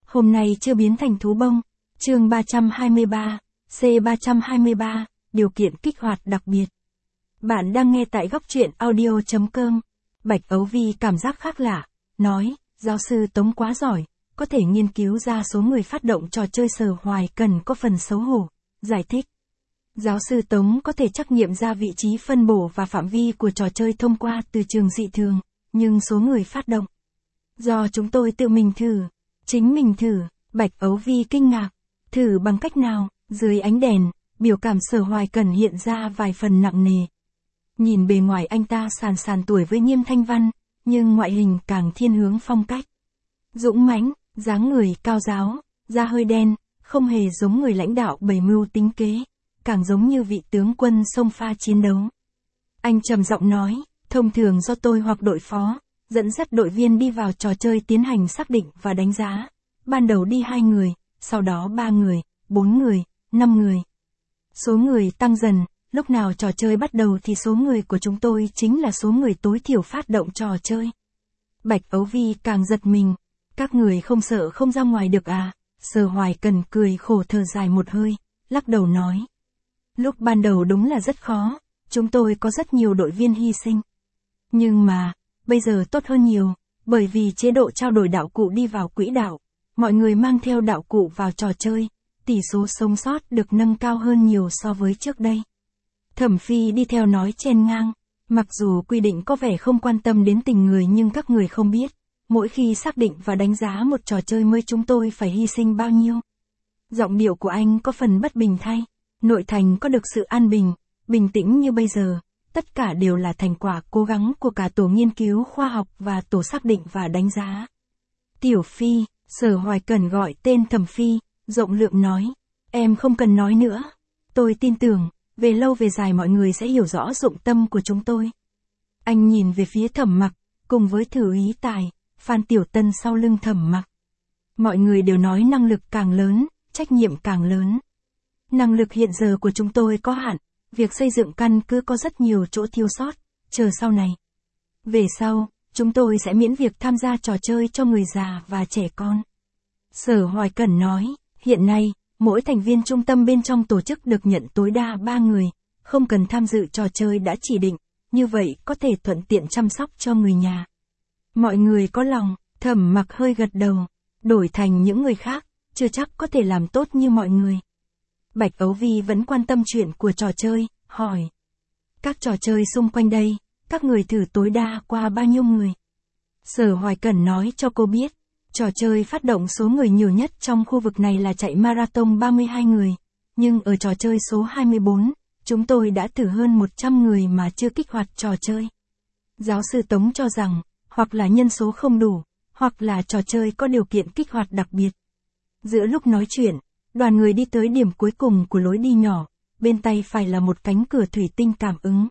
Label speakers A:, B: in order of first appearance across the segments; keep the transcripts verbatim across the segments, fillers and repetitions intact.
A: Hôm nay chưa biến thành thú bông. Chương ba trăm hai mươi ba, C ba trăm hai mươi ba, điều kiện kích hoạt đặc biệt. Bạn đang nghe tại góc truyện audio chấm com. Bạch Ấu Vi cảm giác khác lạ, nói, giáo sư Tống quá giỏi, có thể nghiên cứu ra số người phát động trò chơi Sở Hoài Cần có phần xấu hổ. Giải thích. Giáo sư Tống có thể trắc nghiệm ra vị trí phân bổ và phạm vi của trò chơi thông qua từ trường dị thường, nhưng số người phát động. Do chúng tôi tự mình thử, chính mình thử, Bạch Ấu Vi kinh ngạc. Thử bằng cách nào? Dưới ánh đèn, biểu cảm Sở Hoài Cần hiện ra vài phần nặng nề. Nhìn bề ngoài anh ta sàn sàn tuổi với Nghiêm Thanh Văn, nhưng ngoại hình càng thiên hướng phong cách. Dũng mãnh, dáng người cao ráo, da hơi đen, không hề giống người lãnh đạo bày mưu tính kế, càng giống như vị tướng quân xông pha chiến đấu. Anh trầm giọng nói, thông thường do tôi hoặc đội phó, dẫn dắt đội viên đi vào trò chơi tiến hành xác định và đánh giá. Ban đầu đi hai người, sau đó ba người, bốn người, năm người. Số người tăng dần, lúc nào trò chơi bắt đầu thì số người của chúng tôi chính là số người tối thiểu phát động trò chơi. Bạch Ấu Vi càng giật mình, các người không sợ không ra ngoài được à? Sở Hoài Cần cười khổ thở dài một hơi, lắc đầu nói. Lúc ban đầu đúng là rất khó, chúng tôi có rất nhiều đội viên hy sinh. Nhưng mà, bây giờ tốt hơn nhiều, bởi vì chế độ trao đổi đạo cụ đi vào quỹ đạo, mọi người mang theo đạo cụ vào trò chơi, tỷ số sống sót được nâng cao hơn nhiều so với trước đây. Thẩm Phi đi theo nói chen ngang, mặc dù quy định có vẻ không quan tâm đến tình người nhưng các người không biết, mỗi khi xác định và đánh giá một trò chơi mới chúng tôi phải hy sinh bao nhiêu. Giọng điệu của anh có phần bất bình thay, nội thành có được sự an bình, bình tĩnh như bây giờ, tất cả đều là thành quả cố gắng của cả tổ nghiên cứu khoa học và tổ xác định và đánh giá. Tiểu Phi, Sở Hoài Cần gọi tên Thẩm Phi, rộng lượng nói, em không cần nói nữa, tôi tin tưởng, về lâu về dài mọi người sẽ hiểu rõ dụng tâm của chúng tôi. Anh nhìn về phía Thẩm Mặc, cùng với Thử Ý Tài, Phan Tiểu Tân sau lưng Thẩm Mặc. Mọi người đều nói năng lực càng lớn, trách nhiệm càng lớn. Năng lực hiện giờ của chúng tôi có hạn, việc xây dựng căn cứ có rất nhiều chỗ thiếu sót, chờ sau này. Về sau, chúng tôi sẽ miễn việc tham gia trò chơi cho người già và trẻ con. Sở Hoài Cần nói, hiện nay, mỗi thành viên trung tâm bên trong tổ chức được nhận tối đa ba người, không cần tham dự trò chơi đã chỉ định, như vậy có thể thuận tiện chăm sóc cho người nhà. Mọi người có lòng, Thẩm Mặc hơi gật đầu, đổi thành những người khác, chưa chắc có thể làm tốt như mọi người. Bạch Ấu Vi vẫn quan tâm chuyện của trò chơi, hỏi. Các trò chơi xung quanh đây, các người thử tối đa qua bao nhiêu người? Sở Hoài Cần nói cho cô biết, trò chơi phát động số người nhiều nhất trong khu vực này là chạy marathon ba mươi hai người, nhưng ở trò chơi số hai mươi bốn, chúng tôi đã thử hơn một trăm người mà chưa kích hoạt trò chơi. Giáo sư Tống cho rằng, hoặc là nhân số không đủ, hoặc là trò chơi có điều kiện kích hoạt đặc biệt. Giữa lúc nói chuyện, đoàn người đi tới điểm cuối cùng của lối đi nhỏ, bên tay phải là một cánh cửa thủy tinh cảm ứng.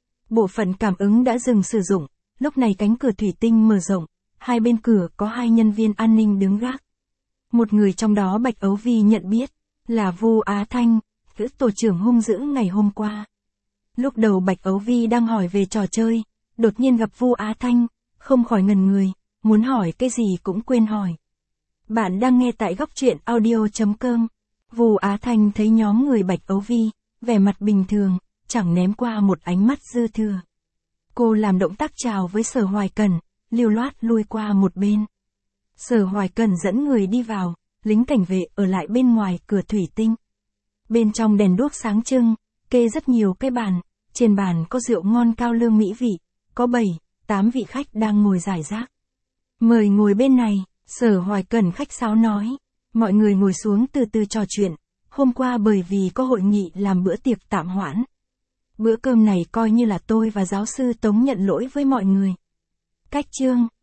A: Bộ phận cảm ứng đã dừng sử dụng, lúc này cánh cửa thủy tinh mở rộng, hai bên cửa có hai nhân viên an ninh đứng gác. Một người trong đó Bạch Ấu Vi nhận biết, là Vu Á Thanh, nữ tổ trưởng hung dữ ngày hôm qua. Lúc đầu Bạch Ấu Vi đang hỏi về trò chơi, đột nhiên gặp Vu Á Thanh, không khỏi ngần người, muốn hỏi cái gì cũng quên hỏi. Bạn đang nghe tại góc truyện audio chấm com. Vu Á Thanh thấy nhóm người Bạch Ấu Vi, vẻ mặt bình thường, chẳng ném qua một ánh mắt dư thừa. Cô làm động tác chào với Sở Hoài Cần, lưu loát lui qua một bên. Sở Hoài Cần dẫn người đi vào, lính cảnh vệ ở lại bên ngoài cửa thủy tinh. Bên trong đèn đuốc sáng trưng, kê rất nhiều cái bàn, trên bàn có rượu ngon cao lương mỹ vị, có bảy, tám vị khách đang ngồi rải rác. Mời ngồi bên này, Sở Hoài Cần khách sáo nói, mọi người ngồi xuống từ từ trò chuyện, hôm qua bởi vì có hội nghị làm bữa tiệc tạm hoãn. Bữa cơm này coi như là tôi và giáo sư Tống nhận lỗi với mọi người. Cách chương,